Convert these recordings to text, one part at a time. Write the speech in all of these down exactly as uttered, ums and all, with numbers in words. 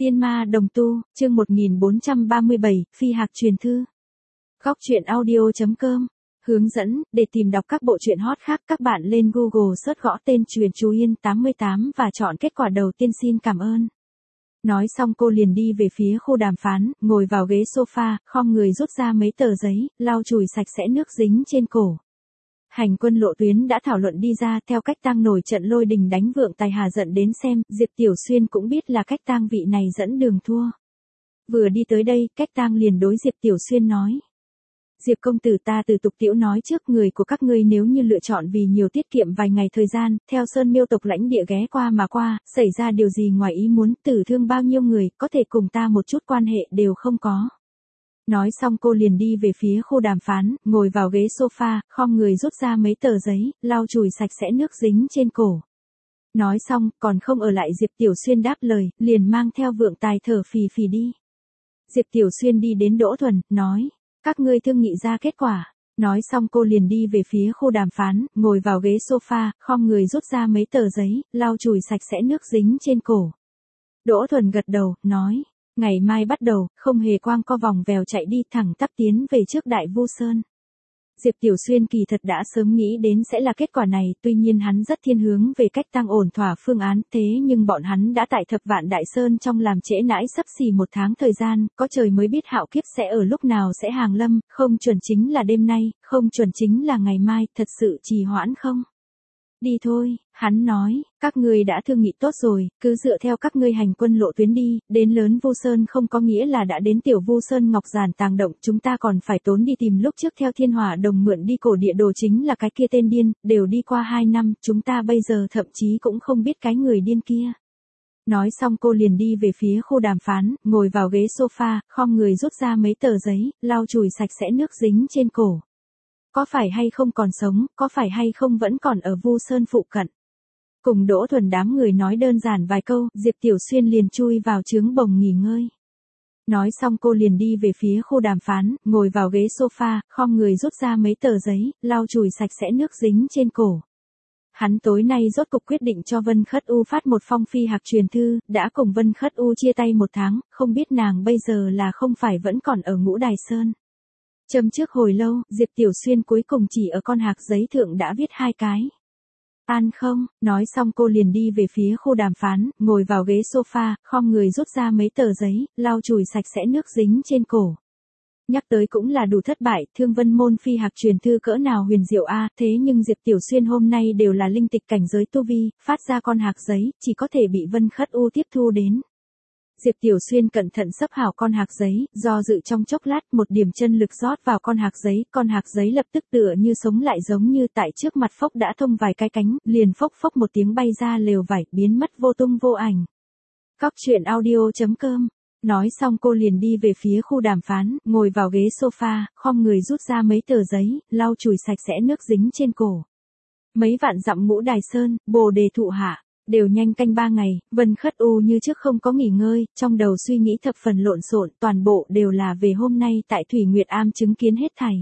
Tiên ma đồng tu, chương một nghìn bốn trăm ba mươi bảy, phi hạc truyền thư. Góc truyện audio chấm com. Hướng dẫn, để tìm đọc các bộ truyện hot khác các bạn lên Google search gõ tên Truyện Chú Yên tám mươi tám và chọn kết quả đầu tiên. Xin cảm ơn. Nói xong cô liền đi về phía khu đàm phán, ngồi vào ghế sofa, khom người rút ra mấy tờ giấy, lau chùi sạch sẽ nước dính trên cổ. Hành quân lộ tuyến đã thảo luận đi ra theo cách tang nổi trận lôi đình đánh Vượng Tài Hà giận đến xem, Diệp Tiểu Xuyên cũng biết là cách tang vị này dẫn đường thua. Vừa đi tới đây, cách tang liền đối Diệp Tiểu Xuyên nói. Diệp công tử, ta từ tục tiễu nói trước, người của các ngươi nếu như lựa chọn vì nhiều tiết kiệm vài ngày thời gian, theo Sơn Miêu tộc lãnh địa ghé qua mà qua, xảy ra điều gì ngoài ý muốn, tử thương bao nhiêu người, có thể cùng ta một chút quan hệ đều không có. Nói xong cô liền đi về phía khu đàm phán, ngồi vào ghế sofa, khom người rút ra mấy tờ giấy, lau chùi sạch sẽ nước dính trên cổ. Nói xong, còn không ở lại Diệp Tiểu Xuyên đáp lời, liền mang theo Vượng Tài thở phì phì đi. Diệp Tiểu Xuyên đi đến Đỗ Thuần, nói, các ngươi thương nghị ra kết quả. Nói xong cô liền đi về phía khu đàm phán, ngồi vào ghế sofa, khom người rút ra mấy tờ giấy, lau chùi sạch sẽ nước dính trên cổ. Đỗ Thuần gật đầu, nói. Ngày mai bắt đầu, không hề quang co vòng vèo chạy đi, thẳng tắp tiến về trước Đại Vu Sơn. Diệp Tiểu Xuyên kỳ thật đã sớm nghĩ đến sẽ là kết quả này, tuy nhiên hắn rất thiên hướng về cách tăng ổn thỏa phương án, thế nhưng bọn hắn đã tại Thập Vạn Đại Sơn trong làm trễ nãi sắp xỉ một tháng thời gian, có trời mới biết hạo kiếp sẽ ở lúc nào sẽ hàng lâm, không chuẩn chính là đêm nay, không chuẩn chính là ngày mai, thật sự trì hoãn không? Đi thôi, hắn nói, các ngươi đã thương nghị tốt rồi, cứ dựa theo các ngươi hành quân lộ tuyến đi, đến lớn Vu Sơn không có nghĩa là đã đến tiểu Vu Sơn Ngọc Giản tàng động, chúng ta còn phải tốn đi tìm lúc trước theo Thiên Hỏa Đồng mượn đi cổ địa đồ chính là cái kia tên điên, đều đi qua hai năm, chúng ta bây giờ thậm chí cũng không biết cái người điên kia. Nói xong cô liền đi về phía khu đàm phán, ngồi vào ghế sofa, khom người rút ra mấy tờ giấy, lau chùi sạch sẽ nước dính trên cổ. Có phải hay không còn sống, có phải hay không vẫn còn ở Vu Sơn phụ cận. Cùng Đỗ Thuần đám người nói đơn giản vài câu, Diệp Tiểu Xuyên liền chui vào trướng bồng nghỉ ngơi. Nói xong cô liền đi về phía khu đàm phán, ngồi vào ghế sofa, khom người rút ra mấy tờ giấy, lau chùi sạch sẽ nước dính trên cổ. Hắn tối nay rốt cục quyết định cho Vân Khất U phát một phong phi hạc truyền thư, đã cùng Vân Khất U chia tay một tháng, không biết nàng bây giờ là không phải vẫn còn ở Ngũ Đài Sơn. Châm trước hồi lâu, Diệp Tiểu Xuyên cuối cùng chỉ ở con hạc giấy thượng đã viết hai cái. An không, nói xong cô liền đi về phía khu đàm phán, ngồi vào ghế sofa, khom người rút ra mấy tờ giấy, lau chùi sạch sẽ nước dính trên cổ. Nhắc tới cũng là đủ thất bại, Thương Vân môn phi hạc truyền thư cỡ nào huyền diệu a, thế nhưng Diệp Tiểu Xuyên hôm nay đều là linh tịch cảnh giới tu vi, phát ra con hạc giấy, chỉ có thể bị Vân Khất U tiếp thu đến. Diệp Tiểu Xuyên cẩn thận sấp hảo con hạc giấy, do dự trong chốc lát, một điểm chân lực rót vào con hạc giấy, con hạc giấy lập tức tựa như sống lại giống như tại trước mặt phốc đã thông vài cái cánh, liền phốc phốc một tiếng bay ra lều vải, biến mất vô tung vô ảnh. Góc truyện audio chấm com. Nói xong cô liền đi về phía khu đàm phán, ngồi vào ghế sofa, khom người rút ra mấy tờ giấy, lau chùi sạch sẽ nước dính trên cổ. Mấy vạn dặm Ngũ Đài Sơn, Bồ Đề thụ hạ. Đều nhanh canh ba ngày, Vân Khất U như trước không có nghỉ ngơi, trong đầu suy nghĩ thập phần lộn xộn, toàn bộ đều là về hôm nay tại Thủy Nguyệt Am chứng kiến hết thảy.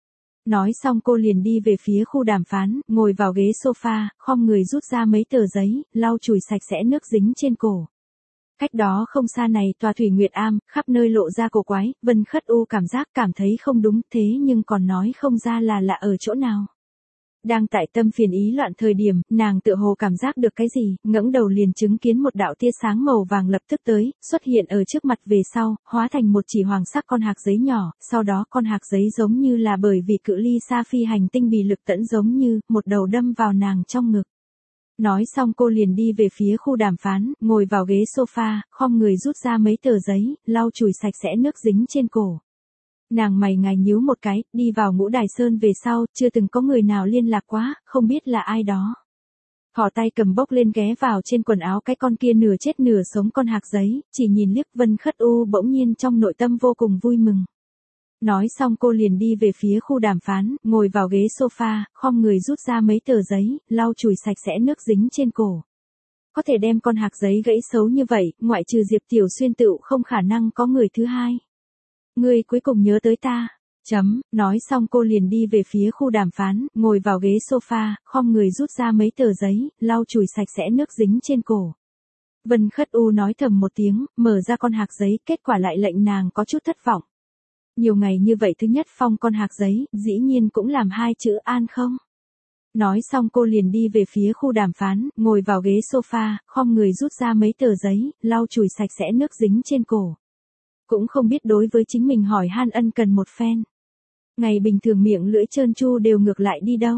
Nói xong cô liền đi về phía khu đàm phán, ngồi vào ghế sofa, khom người rút ra mấy tờ giấy, lau chùi sạch sẽ nước dính trên cổ. Cách đó không xa này tòa Thủy Nguyệt Am, khắp nơi lộ ra cổ quái, Vân Khất U cảm giác cảm thấy không đúng, thế nhưng còn nói không ra là lạ ở chỗ nào. Đang tại tâm phiền ý loạn thời điểm, nàng tựa hồ cảm giác được cái gì, ngẩng đầu liền chứng kiến một đạo tia sáng màu vàng lập tức tới, xuất hiện ở trước mặt về sau, hóa thành một chỉ hoàng sắc con hạc giấy nhỏ, sau đó con hạc giấy giống như là bởi vì cự ly xa phi hành tinh bì lực tẫn giống như, một đầu đâm vào nàng trong ngực. Nói xong cô liền đi về phía khu đàm phán, ngồi vào ghế sofa, khom người rút ra mấy tờ giấy, lau chùi sạch sẽ nước dính trên cổ. Nàng mày ngài nhíu một cái, đi vào Ngũ Đài Sơn về sau, chưa từng có người nào liên lạc quá, không biết là ai đó. Họ tay cầm bốc lên ghé vào trên quần áo cái con kia nửa chết nửa sống con hạc giấy, chỉ nhìn liếc Vân Khất U bỗng nhiên trong nội tâm vô cùng vui mừng. Nói xong cô liền đi về phía khu đàm phán, ngồi vào ghế sofa, khom người rút ra mấy tờ giấy, lau chùi sạch sẽ nước dính trên cổ. Có thể đem con hạc giấy gãy xấu như vậy, ngoại trừ Diệp Tiểu Xuyên tựu không khả năng có người thứ hai. Ngươi cuối cùng nhớ tới ta. Chấm, nói xong cô liền đi về phía khu đàm phán, ngồi vào ghế sofa, khom người rút ra mấy tờ giấy, lau chùi sạch sẽ nước dính trên cổ. Vân Khất U nói thầm một tiếng, mở ra con hạc giấy, kết quả lại lệnh nàng có chút thất vọng. Nhiều ngày như vậy thứ nhất phong con hạc giấy, dĩ nhiên cũng làm hai chữ an không. Nói xong cô liền đi về phía khu đàm phán, ngồi vào ghế sofa, khom người rút ra mấy tờ giấy, lau chùi sạch sẽ nước dính trên cổ. Cũng không biết đối với chính mình hỏi han ân cần một phen. Ngày bình thường miệng lưỡi trơn tru đều ngược lại đi đâu.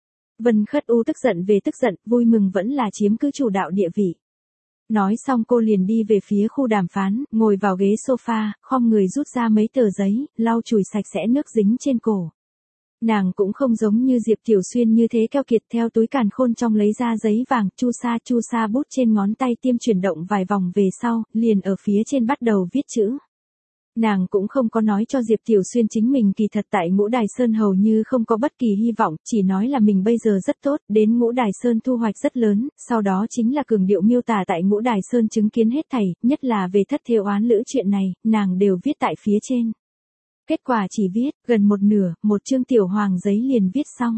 Vân Khất U tức giận về tức giận, vui mừng vẫn là chiếm cứ chủ đạo địa vị. Nói xong cô liền đi về phía khu đàm phán, ngồi vào ghế sofa, khom người rút ra mấy tờ giấy, lau chùi sạch sẽ nước dính trên cổ. Nàng cũng không giống như Diệp Tiểu Xuyên như thế keo kiệt, theo túi càn khôn trong lấy ra giấy vàng, chu sa chu sa bút trên ngón tay tiêm chuyển động vài vòng về sau, liền ở phía trên bắt đầu viết chữ. Nàng cũng không có nói cho Diệp Tiểu Xuyên chính mình kỳ thật tại Ngũ Đài Sơn hầu như không có bất kỳ hy vọng, chỉ nói là mình bây giờ rất tốt, đến Ngũ Đài Sơn thu hoạch rất lớn, sau đó chính là cường điệu miêu tả tại Ngũ Đài Sơn chứng kiến hết thảy, nhất là về thất thê oán lữ chuyện này, nàng đều viết tại phía trên. Kết quả chỉ viết, gần một nửa, một chương tiểu hoàng giấy liền viết xong.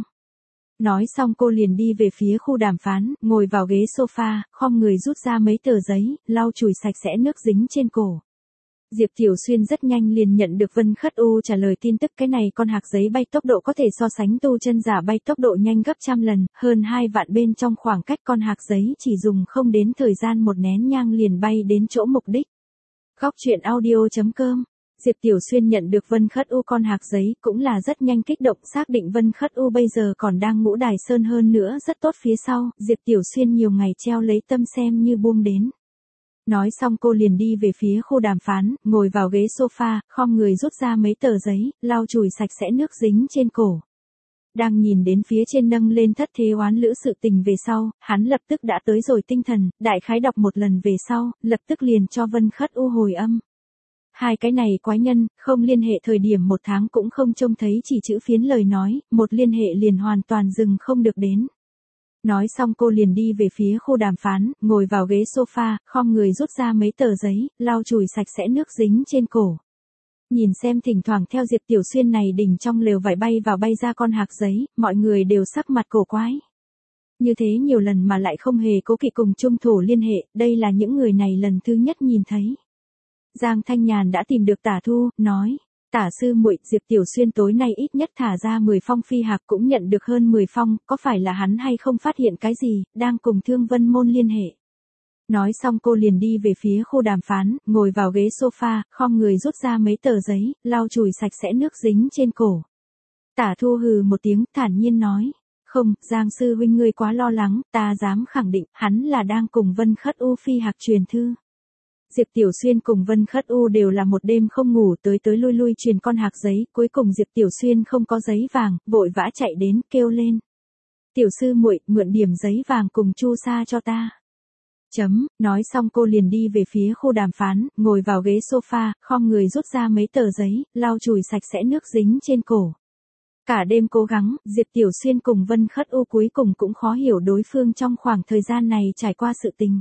Nói xong cô liền đi về phía khu đàm phán, ngồi vào ghế sofa, khom người rút ra mấy tờ giấy, lau chùi sạch sẽ nước dính trên cổ. Diệp Tiểu Xuyên rất nhanh liền nhận được Vân Khất U trả lời tin tức, cái này con hạc giấy bay tốc độ có thể so sánh tu chân giả bay tốc độ nhanh gấp trăm lần, hơn hai vạn bên trong khoảng cách con hạc giấy chỉ dùng không đến thời gian một nén nhang liền bay đến chỗ mục đích. Góc truyện audio chấm com. Diệp Tiểu Xuyên nhận được Vân Khất U con hạc giấy cũng là rất nhanh kích động, xác định Vân Khất U bây giờ còn đang Ngũ Đài Sơn hơn nữa rất tốt phía sau, Diệp Tiểu Xuyên nhiều ngày treo lấy tâm xem như buông đến. Nói xong cô liền đi về phía khu đàm phán, ngồi vào ghế sofa, khom người rút ra mấy tờ giấy, lau chùi sạch sẽ nước dính trên cổ. Đang nhìn đến phía trên nâng lên thất thế oán lữ sự tình về sau, hắn lập tức đã tới rồi tinh thần, đại khái đọc một lần về sau, lập tức liền cho Vân Khất U hồi âm. Hai cái này quái nhân, không liên hệ thời điểm một tháng cũng không trông thấy chỉ chữ phiến lời nói, một liên hệ liền hoàn toàn dừng không được đến. Nói xong cô liền đi về phía khu đàm phán, ngồi vào ghế sofa, khom người rút ra mấy tờ giấy, lau chùi sạch sẽ nước dính trên cổ. Nhìn xem thỉnh thoảng theo Diệp Tiểu Xuyên này đỉnh trong lều vải bay vào bay ra con hạc giấy, mọi người đều sắc mặt cổ quái. Như thế nhiều lần mà lại không hề cố kỵ cùng trung thủ liên hệ, đây là những người này lần thứ nhất nhìn thấy. Giang Thanh Nhàn đã tìm được Tả Thu, nói, Tả sư muội, Diệp Tiểu Xuyên tối nay ít nhất thả ra mười phong phi hạc cũng nhận được hơn mười phong, có phải là hắn hay không phát hiện cái gì, đang cùng Thương Vân Môn liên hệ. Nói xong cô liền đi về phía khu đàm phán, ngồi vào ghế sofa, khom người rút ra mấy tờ giấy, lau chùi sạch sẽ nước dính trên cổ. Tả Thu hừ một tiếng, thản nhiên nói, không, Giang sư huynh ngươi quá lo lắng, ta dám khẳng định, hắn là đang cùng Vân Khất U phi hạc truyền thư. Diệp Tiểu Xuyên cùng Vân Khất U đều là một đêm không ngủ tới tới lui lui truyền con hạc giấy, cuối cùng Diệp Tiểu Xuyên không có giấy vàng, vội vã chạy đến, kêu lên. Tiểu sư muội, mượn điểm giấy vàng cùng chu sa cho ta. Chấm, nói xong cô liền đi về phía khu đàm phán, ngồi vào ghế sofa, khom người rút ra mấy tờ giấy, lau chùi sạch sẽ nước dính trên cổ. Cả đêm cố gắng, Diệp Tiểu Xuyên cùng Vân Khất U cuối cùng cũng khó hiểu đối phương trong khoảng thời gian này trải qua sự tình.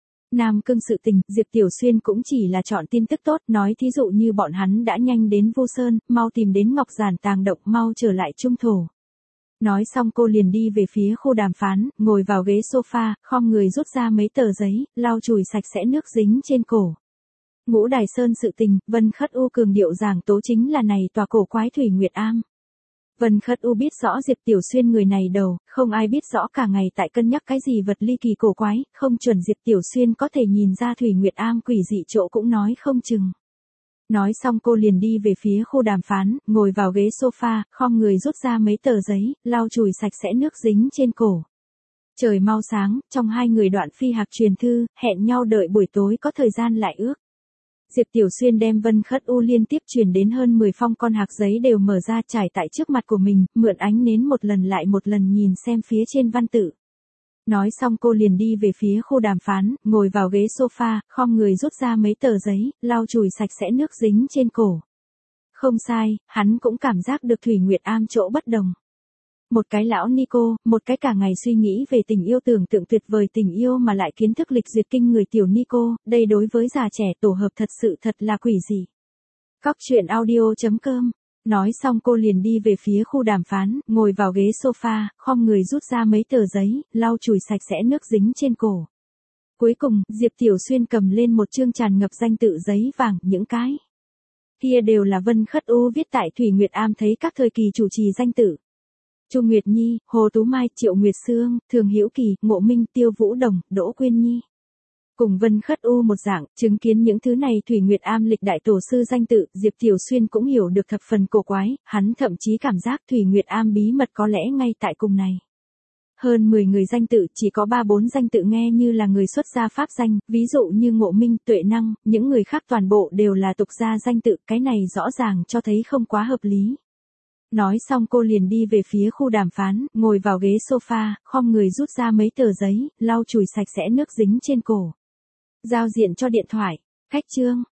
Nam Cương sự tình, Diệp Tiểu Xuyên cũng chỉ là chọn tin tức tốt, nói thí dụ như bọn hắn đã nhanh đến Vu Sơn, mau tìm đến Ngọc Giản tàng động, mau trở lại trung thổ. Nói xong cô liền đi về phía khu đàm phán, ngồi vào ghế sofa, khom người rút ra mấy tờ giấy, lau chùi sạch sẽ nước dính trên cổ. Ngũ Đài Sơn sự tình, Vân Khất U cường điệu giảng tố chính là này tòa cổ quái Thủy Nguyệt Am. Vân Khất U biết rõ Diệp Tiểu Xuyên người này đầu, không ai biết rõ cả ngày tại cân nhắc cái gì vật ly kỳ cổ quái, không chuẩn Diệp Tiểu Xuyên có thể nhìn ra Thủy Nguyệt Am quỷ dị chỗ cũng nói không chừng. Nói xong cô liền đi về phía khu đàm phán, ngồi vào ghế sofa, khom người rút ra mấy tờ giấy, lau chùi sạch sẽ nước dính trên cổ. Trời mau sáng, trong hai người đoạn phi hạc truyền thư, hẹn nhau đợi buổi tối có thời gian lại ước. Diệp Tiểu Xuyên đem Vân Khất U liên tiếp truyền đến hơn mười phong con hạc giấy đều mở ra trải tại trước mặt của mình, mượn ánh nến một lần lại một lần nhìn xem phía trên văn tự. Nói xong cô liền đi về phía khu đàm phán, ngồi vào ghế sofa, khom người rút ra mấy tờ giấy, lau chùi sạch sẽ nước dính trên cổ. Không sai, hắn cũng cảm giác được Thủy Nguyệt Am chỗ bất đồng. Một cái lão Nico, một cái cả ngày suy nghĩ về tình yêu tưởng tượng tuyệt vời tình yêu mà lại kiến thức lịch duyệt kinh người tiểu Nico, đây đối với già trẻ tổ hợp thật sự thật là quỷ dị. Góc truyện audio chấm com. Nói xong cô liền đi về phía khu đàm phán, ngồi vào ghế sofa, khom người rút ra mấy tờ giấy, lau chùi sạch sẽ nước dính trên cổ. Cuối cùng, Diệp Tiểu Xuyên cầm lên một chương tràn ngập danh tự giấy vàng, những cái kia đều là Vân Khất U viết tại Thủy Nguyệt Am thấy các thời kỳ chủ trì danh tự. Chu Nguyệt Nhi, Hồ Tú Mai, Triệu Nguyệt Sương, Thường Hữu Kỳ, Ngộ Minh, Tiêu Vũ Đồng, Đỗ Quyên Nhi. Cùng Vân Khất U một dạng, chứng kiến những thứ này Thủy Nguyệt Am lịch đại tổ sư danh tự, Diệp Tiểu Xuyên cũng hiểu được thập phần cổ quái, hắn thậm chí cảm giác Thủy Nguyệt Am bí mật có lẽ ngay tại cùng này. Hơn mười người danh tự, chỉ có ba bốn danh tự nghe như là người xuất gia pháp danh, ví dụ như Ngộ Minh, Tuệ Năng, những người khác toàn bộ đều là tục gia danh tự, cái này rõ ràng cho thấy không quá hợp lý. Nói xong cô liền đi về phía khu đàm phán, ngồi vào ghế sofa, khom người rút ra mấy tờ giấy, lau chùi sạch sẽ nước dính trên cổ. Giao diện cho điện thoại, khách chương,